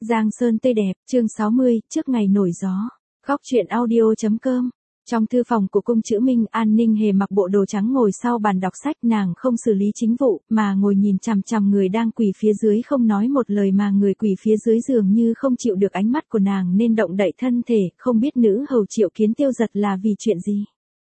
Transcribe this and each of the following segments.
Giang Sơn tươi đẹp, chương 60, trước ngày nổi gió. Góc truyện audio.com. Trong thư phòng của cung chữ Minh, An Ninh Hề mặc bộ đồ trắng ngồi sau bàn đọc sách, nàng không xử lý chính vụ, mà ngồi nhìn chằm chằm người đang quỳ phía dưới không nói một lời, mà người quỳ phía dưới dường như không chịu được ánh mắt của nàng nên động đậy thân thể, không biết nữ hầu Triệu Kiến Tiêu Giật là vì chuyện gì.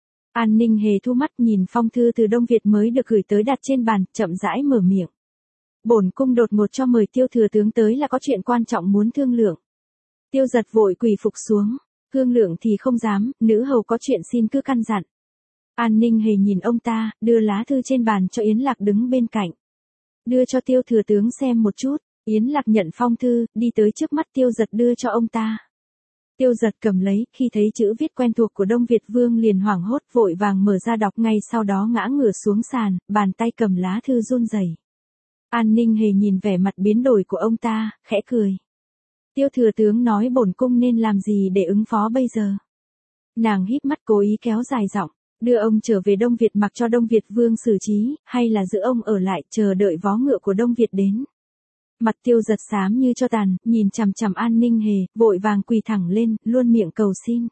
An Ninh Hề thu mắt nhìn phong thư từ Đông Việt mới được gửi tới đặt trên bàn, chậm rãi mở miệng. Bổn cung đột ngột cho mời Tiêu thừa tướng tới là có chuyện quan trọng muốn thương lượng. Tiêu Giật vội quỳ phục xuống. Thương lượng thì không dám, nữ hầu có chuyện xin cứ căn dặn. An Ninh Hề nhìn ông ta, đưa lá thư trên bàn cho Yến Lạc đứng bên cạnh. Đưa cho Tiêu thừa tướng xem một chút. Yến Lạc nhận phong thư, đi tới trước mắt Tiêu Giật đưa cho ông ta. Tiêu Giật cầm lấy, khi thấy chữ viết quen thuộc của Đông Việt Vương liền hoảng hốt, vội vàng mở ra đọc, ngay sau đó ngã ngửa xuống sàn, bàn tay cầm lá thư run rẩy. An Ninh Hề nhìn vẻ mặt biến đổi của ông ta, khẽ cười. Tiêu thừa tướng nói bổn cung nên làm gì để ứng phó bây giờ? Nàng híp mắt cố ý kéo dài giọng, đưa ông trở về Đông Việt mặc cho Đông Việt Vương xử trí, hay là giữ ông ở lại chờ đợi vó ngựa của Đông Việt đến? Mặt Tiêu Giật xám như cho tàn, nhìn chằm chằm An Ninh Hề, vội vàng quỳ thẳng lên, luôn miệng cầu xin.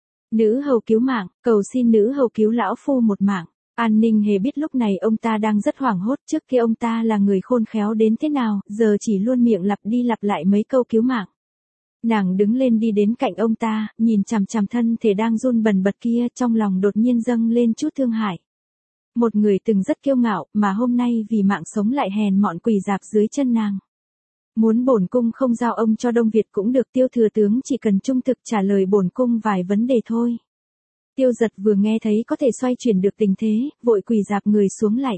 Nữ hầu cứu mạng, cầu xin nữ hầu cứu lão phu một mạng. An Ninh Hề biết lúc này ông ta đang rất hoảng hốt, trước kia ông ta là người khôn khéo đến thế nào, giờ chỉ luôn miệng lặp đi lặp lại mấy câu cứu mạng. Nàng đứng lên đi đến cạnh ông ta, nhìn chằm chằm thân thể đang run bần bật kia, trong lòng đột nhiên dâng lên chút thương hại. Một người từng rất kiêu ngạo, mà hôm nay vì mạng sống lại hèn mọn quỳ dạp dưới chân nàng. Muốn bổn cung không giao ông cho Đông Việt cũng được, Tiêu thừa tướng chỉ cần trung thực trả lời bổn cung vài vấn đề thôi. Tiêu Giật vừa nghe thấy có thể xoay chuyển được tình thế, vội quỳ dạp người xuống lạy.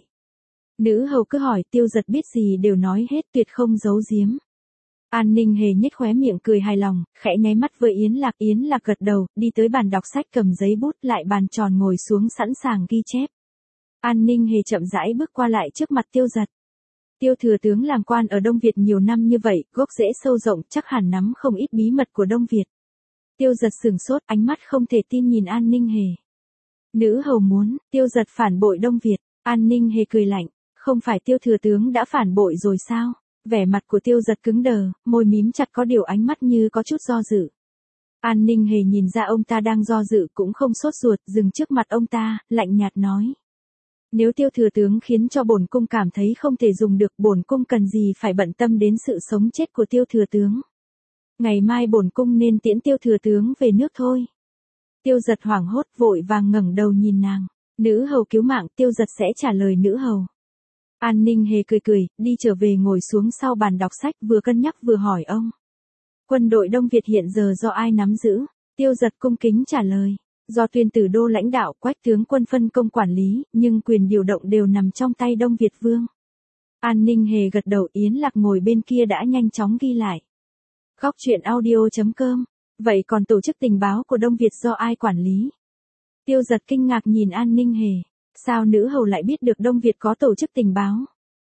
Nữ hầu cứ hỏi, Tiêu Giật biết gì đều nói hết, tuyệt không giấu giếm. An Ninh Hề nhếch khóe miệng cười hài lòng, khẽ nháy mắt với Yến Lạc gật đầu, đi tới bàn đọc sách cầm giấy bút lại bàn tròn ngồi xuống sẵn sàng ghi chép. An Ninh Hề chậm rãi bước qua lại trước mặt Tiêu Giật. Tiêu thừa tướng làm quan ở Đông Việt nhiều năm như vậy, gốc rễ sâu rộng, chắc hẳn nắm không ít bí mật của Đông Việt. Tiêu Giật sửng sốt, ánh mắt không thể tin nhìn An Ninh Hề. Nữ hầu muốn, Tiêu Giật phản bội Đông Việt. An Ninh Hề cười lạnh, không phải Tiêu thừa tướng đã phản bội rồi sao? Vẻ mặt của Tiêu Giật cứng đờ, môi mím chặt, có điều ánh mắt như có chút do dự. An Ninh Hề nhìn ra ông ta đang do dự cũng không sốt ruột, dừng trước mặt ông ta, lạnh nhạt nói. Nếu Tiêu thừa tướng khiến cho bổn cung cảm thấy không thể dùng được, bổn cung cần gì phải bận tâm đến sự sống chết của Tiêu thừa tướng. Ngày mai bổn cung nên tiễn Tiêu thừa tướng về nước thôi. Tiêu Giật hoảng hốt, vội vàng ngẩng đầu nhìn nàng. Nữ hầu cứu mạng, Tiêu Giật sẽ trả lời nữ hầu. An Ninh Hề cười cười, đi trở về ngồi xuống sau bàn đọc sách, vừa cân nhắc vừa hỏi ông. Quân đội Đông Việt hiện giờ do ai nắm giữ? Tiêu Giật cung kính trả lời. Do Tuyên Tử Đô lãnh đạo, Quách tướng quân phân công quản lý, nhưng quyền điều động đều nằm trong tay Đông Việt Vương. An Ninh Hề gật đầu, Yến Lạc ngồi bên kia đã nhanh chóng ghi lại. Góc truyện audio.com. Vậy còn tổ chức tình báo của Đông Việt do ai quản lý? Tiêu Giật kinh ngạc nhìn An Ninh Hề. Sao nữ hầu lại biết được Đông Việt có tổ chức tình báo?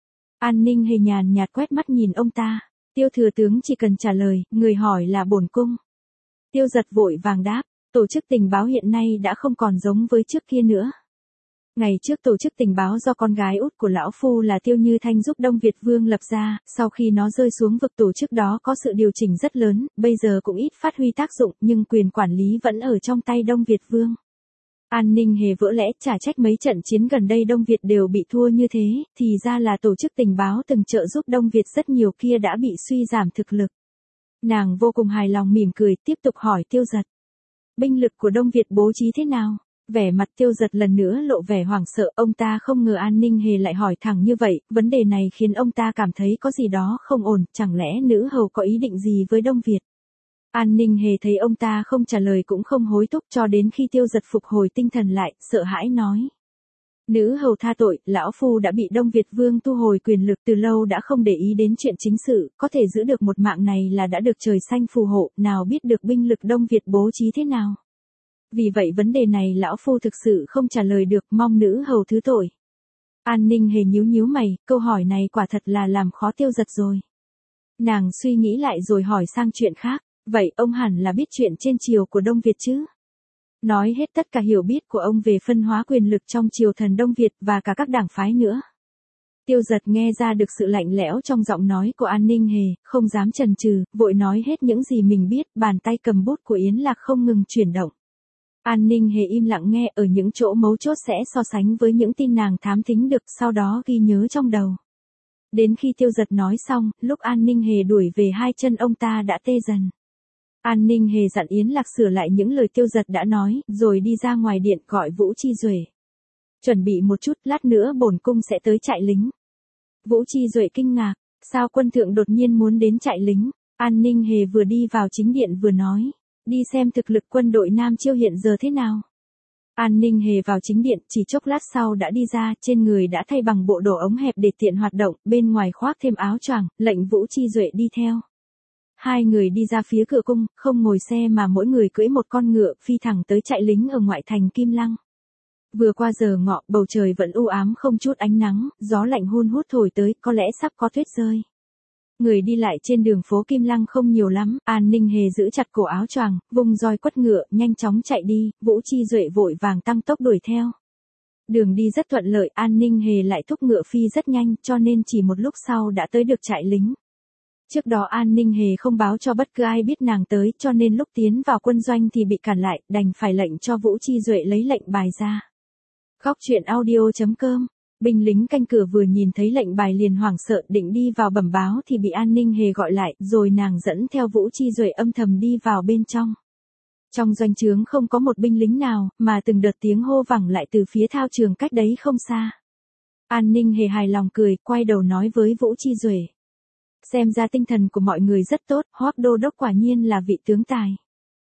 An Ninh Hề nhàn nhạt quét mắt nhìn ông ta. Tiêu thừa tướng chỉ cần trả lời, người hỏi là bổn cung. Tiêu Giật vội vàng đáp, tổ chức tình báo hiện nay đã không còn giống với trước kia nữa. Ngày trước tổ chức tình báo do con gái út của lão phu là Tiêu Như Thanh giúp Đông Việt Vương lập ra, sau khi nó rơi xuống vực tổ chức đó có sự điều chỉnh rất lớn, bây giờ cũng ít phát huy tác dụng, nhưng quyền quản lý vẫn ở trong tay Đông Việt Vương. An Ninh Hề vỡ lẽ, chả trách mấy trận chiến gần đây Đông Việt đều bị thua như thế, thì ra là tổ chức tình báo từng trợ giúp Đông Việt rất nhiều kia đã bị suy giảm thực lực. Nàng vô cùng hài lòng mỉm cười, tiếp tục hỏi Tiêu Giật. Binh lực của Đông Việt bố trí thế nào? Vẻ mặt Tiêu Giật lần nữa lộ vẻ hoảng sợ, ông ta không ngờ An Ninh Hề lại hỏi thẳng như vậy, vấn đề này khiến ông ta cảm thấy có gì đó không ổn, chẳng lẽ nữ hầu có ý định gì với Đông Việt? An Ninh Hề thấy ông ta không trả lời cũng không hối thúc, cho đến khi Tiêu Giật phục hồi tinh thần lại, sợ hãi nói. Nữ hầu tha tội, lão phu đã bị Đông Việt Vương thu hồi quyền lực từ lâu, đã không để ý đến chuyện chính sự, có thể giữ được một mạng này là đã được trời xanh phù hộ, nào biết được binh lực Đông Việt bố trí thế nào. Vì vậy vấn đề này lão phu thực sự không trả lời được, mong nữ hầu thứ tội. An Ninh Hề nhíu nhíu mày, câu hỏi này quả thật là làm khó Tiêu Giật rồi. Nàng suy nghĩ lại rồi hỏi sang chuyện khác. Vậy ông hẳn là biết chuyện trên triều của Đông Việt chứ? Nói hết tất cả hiểu biết của ông về phân hóa quyền lực trong triều thần Đông Việt và cả các đảng phái nữa. Tiêu Giật nghe ra được sự lạnh lẽo trong giọng nói của An Ninh Hề, không dám chần chừ, vội nói hết những gì mình biết, bàn tay cầm bút của Yến Lạc không ngừng chuyển động. An Ninh Hề im lặng nghe, ở những chỗ mấu chốt sẽ so sánh với những tin nàng thám thính được, sau đó ghi nhớ trong đầu. Đến khi Tiêu Giật nói xong, lúc An Ninh Hề đuổi về hai chân ông ta đã tê dần. An Ninh Hề dặn Yến Lạc sửa lại những lời Tiêu Giật đã nói, rồi đi ra ngoài điện gọi Vũ Chi Duệ. Chuẩn bị một chút, lát nữa bổn cung sẽ tới trại lính. Vũ Chi Duệ kinh ngạc, sao quân thượng đột nhiên muốn đến trại lính? An Ninh Hề vừa đi vào chính điện vừa nói, đi xem thực lực quân đội Nam Chiêu hiện giờ thế nào. An Ninh Hề vào chính điện, chỉ chốc lát sau đã đi ra, trên người đã thay bằng bộ đồ ống hẹp để tiện hoạt động, bên ngoài khoác thêm áo choàng, lệnh Vũ Chi Duệ đi theo. Hai người đi ra phía cửa cung, không ngồi xe mà mỗi người cưỡi một con ngựa, phi thẳng tới trại lính ở ngoại thành Kim Lăng. Vừa qua giờ ngọ, bầu trời vẫn u ám không chút ánh nắng, gió lạnh hun hút thổi tới, có lẽ sắp có tuyết rơi. Người đi lại trên đường phố Kim Lăng không nhiều lắm, An Ninh Hề giữ chặt cổ áo choàng, vùng roi quất ngựa, nhanh chóng chạy đi, Vũ Chi Duệ vội vàng tăng tốc đuổi theo. Đường đi rất thuận lợi, An Ninh Hề lại thúc ngựa phi rất nhanh, cho nên chỉ một lúc sau đã tới được trại lính. Trước đó An Ninh Hề không báo cho bất cứ ai biết nàng tới, cho nên lúc tiến vào quân doanh thì bị cản lại, đành phải lệnh cho Vũ Chi Duệ lấy lệnh bài ra. Góc truyện audio.com. Binh lính canh cửa vừa nhìn thấy lệnh bài liền hoảng sợ, định đi vào bẩm báo thì bị An Ninh Hề gọi lại, rồi nàng dẫn theo Vũ Chi Duệ âm thầm đi vào bên trong. Trong doanh trướng không có một binh lính nào, mà từng đợt tiếng hô vẳng lại từ phía thao trường cách đấy không xa. An Ninh Hề hài lòng cười, quay đầu nói với Vũ Chi Duệ. Xem ra tinh thần của mọi người rất tốt, Hoắc đô đốc quả nhiên là vị tướng tài.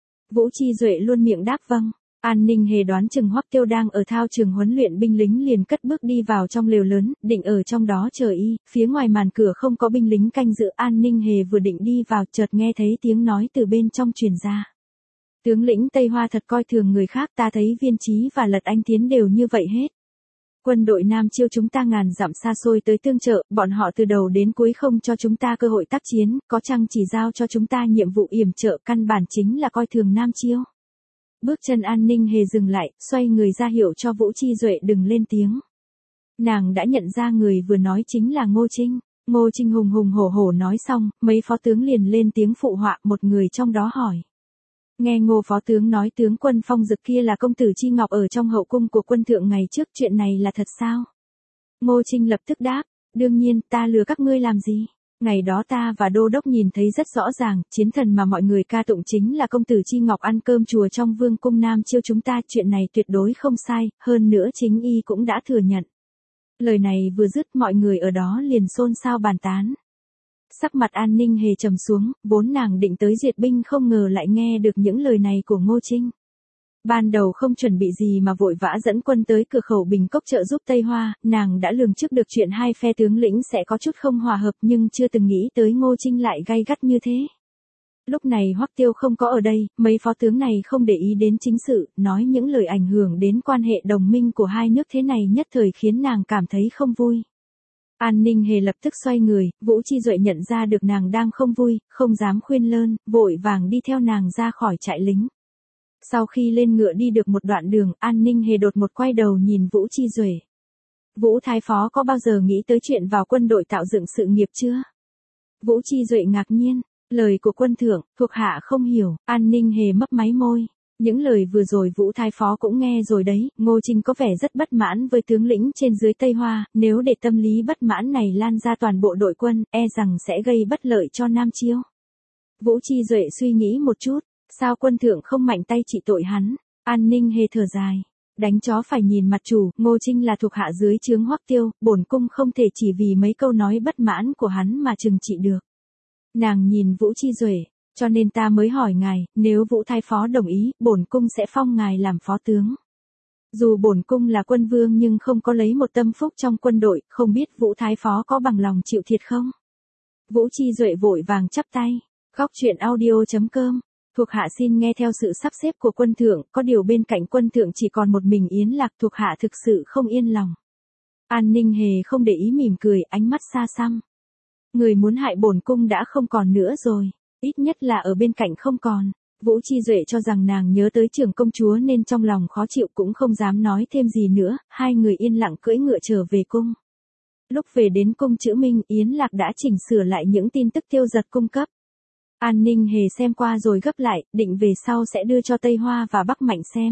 Vũ Chi Duệ luôn miệng đáp vâng. An Ninh Hề đoán chừng Hoắc Tiêu đang ở thao trường huấn luyện binh lính liền cất bước đi vào trong lều lớn, định ở trong đó chờ y, phía ngoài màn cửa không có binh lính canh giữ. An Ninh Hề vừa định đi vào, chợt nghe thấy tiếng nói từ bên trong truyền ra. Tướng lĩnh Tây Hoa thật coi thường người khác, ta thấy Viên Chí và Lật Anh Tiến đều như vậy hết. Quân đội Nam Chiêu chúng ta ngàn dặm xa xôi tới tương trợ, bọn họ từ đầu đến cuối không cho chúng ta cơ hội tác chiến, có chăng chỉ giao cho chúng ta nhiệm vụ yểm trợ, căn bản chính là coi thường Nam Chiêu. Bước chân An Ninh Hề dừng lại, xoay người ra hiệu cho Vũ Chi Duệ đừng lên tiếng. Nàng đã nhận ra người vừa nói chính là Ngô Trinh. Ngô Trinh hùng hùng hổ hổ nói xong, mấy phó tướng liền lên tiếng phụ họa, một người trong đó hỏi. Nghe Ngô phó tướng nói tướng quân Phong Dực kia là công tử Chi Ngọc ở trong hậu cung của quân thượng ngày trước, chuyện này là thật sao? Ngô Trinh lập tức đáp, đương nhiên, ta lừa các ngươi làm gì? Ngày đó ta và đô đốc nhìn thấy rất rõ ràng, chiến thần mà mọi người ca tụng chính là công tử Chi Ngọc ăn cơm chùa trong vương cung Nam Chiêu chúng ta, chuyện này tuyệt đối không sai, hơn nữa chính y cũng đã thừa nhận. Lời này vừa dứt mọi người ở đó liền xôn xao bàn tán. Sắc mặt An Ninh Hề trầm xuống, vốn nàng định tới duyệt binh không ngờ lại nghe được những lời này của Ngô Trinh. Ban đầu không chuẩn bị gì mà vội vã dẫn quân tới cửa khẩu Bình Cốc trợ giúp Tây Hoa, nàng đã lường trước được chuyện hai phe tướng lĩnh sẽ có chút không hòa hợp nhưng chưa từng nghĩ tới Ngô Trinh lại gay gắt như thế. Lúc này Hoắc Tiêu không có ở đây, mấy phó tướng này không để ý đến chính sự, nói những lời ảnh hưởng đến quan hệ đồng minh của hai nước thế này nhất thời khiến nàng cảm thấy không vui. An Ninh Hề lập tức xoay người, Vũ Chi Duệ nhận ra được nàng đang không vui, không dám khuyên lơn, vội vàng đi theo nàng ra khỏi trại lính. Sau khi lên ngựa đi được một đoạn đường, An Ninh Hề đột một quay đầu nhìn Vũ Chi Duệ. Vũ Thái Phó có bao giờ nghĩ tới chuyện vào quân đội tạo dựng sự nghiệp chưa? Vũ Chi Duệ ngạc nhiên, lời của quân thượng, thuộc hạ không hiểu. An Ninh Hề mấp máy môi. Những lời vừa rồi Vũ Thái Phó cũng nghe rồi đấy, Ngô Trinh có vẻ rất bất mãn với tướng lĩnh trên dưới Tây Hoa, nếu để tâm lý bất mãn này lan ra toàn bộ đội quân, e rằng sẽ gây bất lợi cho Nam Chiêu. Vũ Chi Duệ suy nghĩ một chút, sao quân thượng không mạnh tay trị tội hắn? An Ninh Hề thở dài, đánh chó phải nhìn mặt chủ, Ngô Trinh là thuộc hạ dưới trướng Hoắc Tiêu, bổn cung không thể chỉ vì mấy câu nói bất mãn của hắn mà trừng trị được. Nàng nhìn Vũ Chi Duệ. Cho nên ta mới hỏi ngài, nếu Vũ Thái Phó đồng ý, bổn cung sẽ phong ngài làm phó tướng. Dù bổn cung là quân vương nhưng không có lấy một tâm phúc trong quân đội, không biết Vũ Thái Phó có bằng lòng chịu thiệt không? Vũ Chi Duệ vội vàng chắp tay. Góc truyện audio.com. Thuộc hạ xin nghe theo sự sắp xếp của quân thượng, có điều bên cạnh quân thượng chỉ còn một mình Yến Lạc, thuộc hạ thực sự không yên lòng. An Ninh Hề không để ý mỉm cười, ánh mắt xa xăm. Người muốn hại bổn cung đã không còn nữa rồi. Ít nhất là ở bên cạnh không còn. Vũ Chi Duệ cho rằng nàng nhớ tới trưởng công chúa nên trong lòng khó chịu cũng không dám nói thêm gì nữa, hai người yên lặng cưỡi ngựa trở về cung. Lúc về đến cung Chữ Minh, Yến Lạc đã chỉnh sửa lại những tin tức Tiêu Giật cung cấp. An Ninh Hề xem qua rồi gấp lại, định về sau sẽ đưa cho Tây Hoa và Bắc Mạnh xem.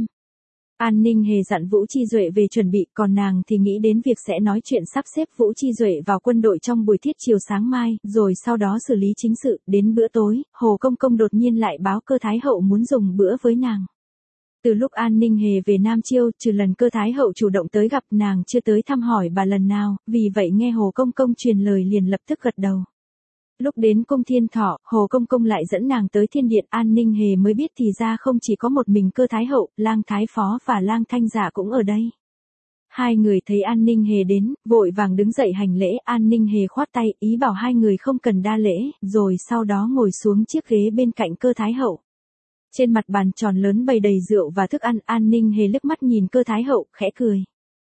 An Ninh Hề dặn Vũ Chi Duệ về chuẩn bị, còn nàng thì nghĩ đến việc sẽ nói chuyện sắp xếp Vũ Chi Duệ vào quân đội trong buổi thiết chiều sáng mai, rồi sau đó xử lý chính sự. Đến bữa tối, Hồ Công Công đột nhiên lại báo Cơ Thái Hậu muốn dùng bữa với nàng. Từ lúc An Ninh Hề về Nam Chiêu, trừ lần Cơ Thái Hậu chủ động tới gặp, nàng chưa tới thăm hỏi bà lần nào, vì vậy nghe Hồ Công Công truyền lời liền lập tức gật đầu. Lúc đến cung Thiên Thọ, Hồ Công Công lại dẫn nàng tới thiên điện. An Ninh Hề mới biết thì ra không chỉ có một mình Cơ Thái Hậu, Lang Thái Phó và Lang Thanh Dạ cũng ở đây. Hai người thấy An Ninh Hề đến, vội vàng đứng dậy hành lễ. An Ninh Hề khoát tay, ý bảo hai người không cần đa lễ, rồi sau đó ngồi xuống chiếc ghế bên cạnh Cơ Thái Hậu. Trên mặt bàn tròn lớn bày đầy rượu và thức ăn. An Ninh Hề liếc mắt nhìn Cơ Thái Hậu, khẽ cười.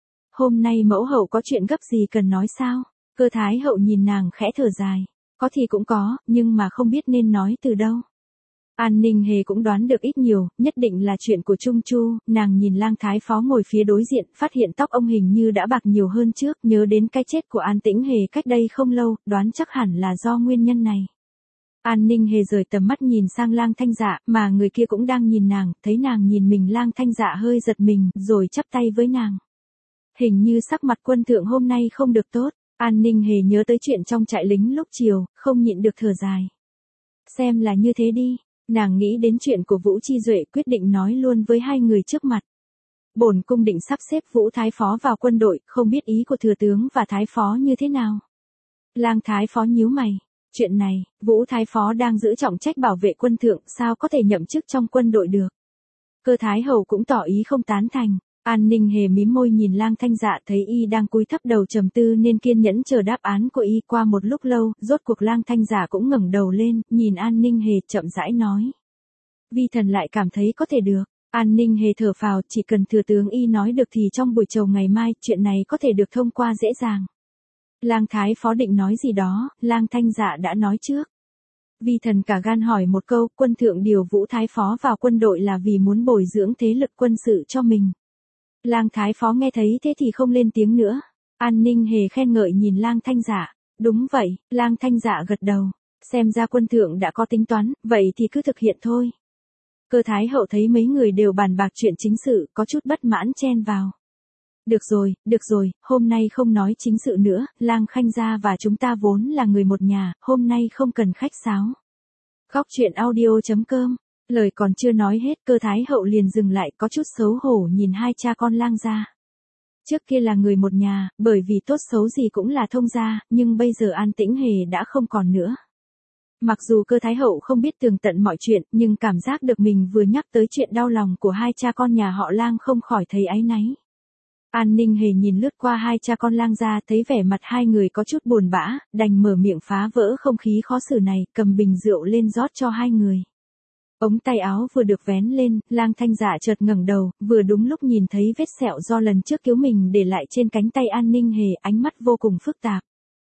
Hôm nay mẫu hậu có chuyện gấp gì cần nói sao? Cơ Thái Hậu nhìn nàng khẽ thở dài. Có thì cũng có, nhưng mà không biết nên nói từ đâu. An Ninh Hề cũng đoán được ít nhiều, nhất định là chuyện của Trung Chu. Nàng nhìn Lang Thái Phó ngồi phía đối diện, phát hiện tóc ông hình như đã bạc nhiều hơn trước, nhớ đến cái chết của An Tĩnh Hề cách đây không lâu, đoán chắc hẳn là do nguyên nhân này. An Ninh Hề rời tầm mắt nhìn sang Lang Thanh Dạ, mà người kia cũng đang nhìn nàng, thấy nàng nhìn mình, Lang Thanh Dạ hơi giật mình, rồi chắp tay với nàng. Hình như sắc mặt quân thượng hôm nay không được tốt. An Ninh Hề nhớ tới chuyện trong trại lính lúc chiều, không nhịn được thở dài. Xem là như thế đi, nàng nghĩ đến chuyện của Vũ Chi Duệ, quyết định nói luôn với hai người trước mặt. Bổn cung định sắp xếp Vũ Thái Phó vào quân đội, không biết ý của thừa tướng và Thái Phó như thế nào. Lang Thái Phó nhíu mày. Chuyện này, Vũ Thái Phó đang giữ trọng trách bảo vệ quân thượng, sao có thể nhậm chức trong quân đội được. Cơ Thái Hậu cũng tỏ ý không tán thành. An Ninh Hề mím môi nhìn Lang Thanh Dạ, thấy y đang cúi thấp đầu trầm tư nên kiên nhẫn chờ đáp án của y. Qua một lúc lâu, rốt cuộc Lang Thanh Dạ cũng ngẩng đầu lên, nhìn An Ninh Hề chậm rãi nói. Vi thần lại cảm thấy có thể được. An Ninh Hề thở phào, chỉ cần thừa tướng y nói được thì trong buổi chiều ngày mai, chuyện này có thể được thông qua dễ dàng. Lang Thái Phó định nói gì đó, Lang Thanh Dạ đã nói trước. Vi thần cả gan hỏi một câu, quân thượng điều Vũ Thái Phó vào quân đội là vì muốn bồi dưỡng thế lực quân sự cho mình. Lang Thái Phó nghe thấy thế thì không lên tiếng nữa. An Ninh Hề khen ngợi nhìn Lang Thanh Dạ. Đúng vậy, Lang Thanh Dạ gật đầu. Xem ra quân thượng đã có tính toán, vậy thì cứ thực hiện thôi. Cơ Thái Hậu thấy mấy người đều bàn bạc chuyện chính sự, có chút bất mãn chen vào. Được rồi, hôm nay không nói chính sự nữa, Lang Khanh gia và chúng ta vốn là người một nhà, hôm nay không cần khách sáo. Góc truyện audio.com. Lời còn chưa nói hết, Cơ Thái Hậu liền dừng lại, có chút xấu hổ nhìn hai cha con Lang gia. Trước kia là người một nhà, bởi vì tốt xấu gì cũng là thông gia, nhưng bây giờ An Tĩnh Hề đã không còn nữa. Mặc dù Cơ Thái Hậu không biết tường tận mọi chuyện, nhưng cảm giác được mình vừa nhắc tới chuyện đau lòng của hai cha con nhà họ Lang không khỏi thấy áy náy. An Ninh Hề nhìn lướt qua hai cha con Lang gia, thấy vẻ mặt hai người có chút buồn bã, đành mở miệng phá vỡ không khí khó xử này, cầm bình rượu lên rót cho hai người. Ống tay áo vừa được vén lên, Lang Thanh Dạ chợt ngẩng đầu, vừa đúng lúc nhìn thấy vết sẹo do lần trước cứu mình để lại trên cánh tay An Ninh Hề, ánh mắt vô cùng phức tạp.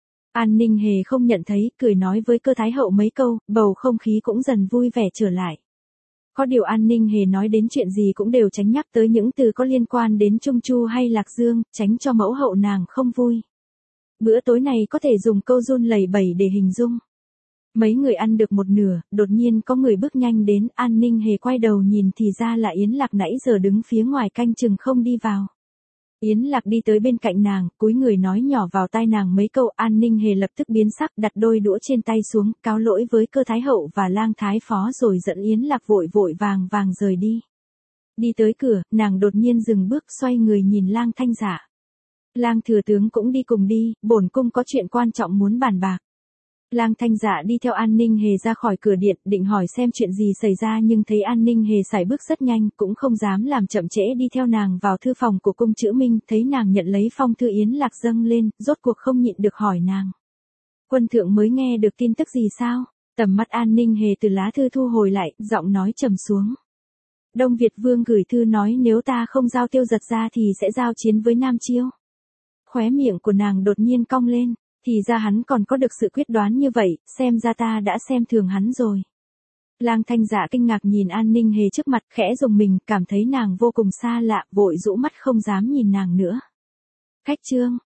An Ninh Hề không nhận thấy, cười nói với Cơ Thái Hậu mấy câu, bầu không khí cũng dần vui vẻ trở lại. Có điều An Ninh Hề nói đến chuyện gì cũng đều tránh nhắc tới những từ có liên quan đến Trung Chu hay Lạc Dương, tránh cho mẫu hậu nàng không vui. Bữa tối này có thể dùng câu run lẩy bẩy để hình dung. Mấy người ăn được một nửa, đột nhiên có người bước nhanh đến, An Ninh Hề quay đầu nhìn thì ra là Yến Lạc nãy giờ đứng phía ngoài canh chừng không đi vào. Yến Lạc đi tới bên cạnh nàng, cúi người nói nhỏ vào tai nàng mấy câu. An Ninh Hề lập tức biến sắc, đặt đôi đũa trên tay xuống, cáo lỗi với Cơ Thái Hậu và Lang Thái Phó rồi dẫn Yến Lạc vội vàng rời đi. Đi tới cửa, nàng đột nhiên dừng bước, xoay người nhìn Lang Thanh Dạ. Lang thừa tướng cũng đi cùng đi, bổn cung có chuyện quan trọng muốn bàn bạc. Lang Thanh Dạ đi theo An Ninh Hề ra khỏi cửa điện, định hỏi xem chuyện gì xảy ra nhưng thấy An Ninh Hề sải bước rất nhanh, cũng không dám làm chậm trễ, đi theo nàng vào thư phòng của cung Chữ Minh, thấy nàng nhận lấy phong thư Yến Lạc dâng lên, rốt cuộc không nhịn được hỏi nàng. Quân thượng mới nghe được tin tức gì sao? Tầm mắt An Ninh Hề từ lá thư thu hồi lại, giọng nói trầm xuống. Đông Việt Vương gửi thư nói nếu ta không giao Tiêu Giật ra thì sẽ giao chiến với Nam Chiêu. Khóe miệng của nàng đột nhiên cong lên. Thì ra hắn còn có được sự quyết đoán như vậy, xem ra ta đã xem thường hắn rồi. Lang Thanh Dạ kinh ngạc nhìn An Ninh Hề trước mặt, khẽ rùng mình, cảm thấy nàng vô cùng xa lạ, vội rũ mắt không dám nhìn nàng nữa. Khách trương,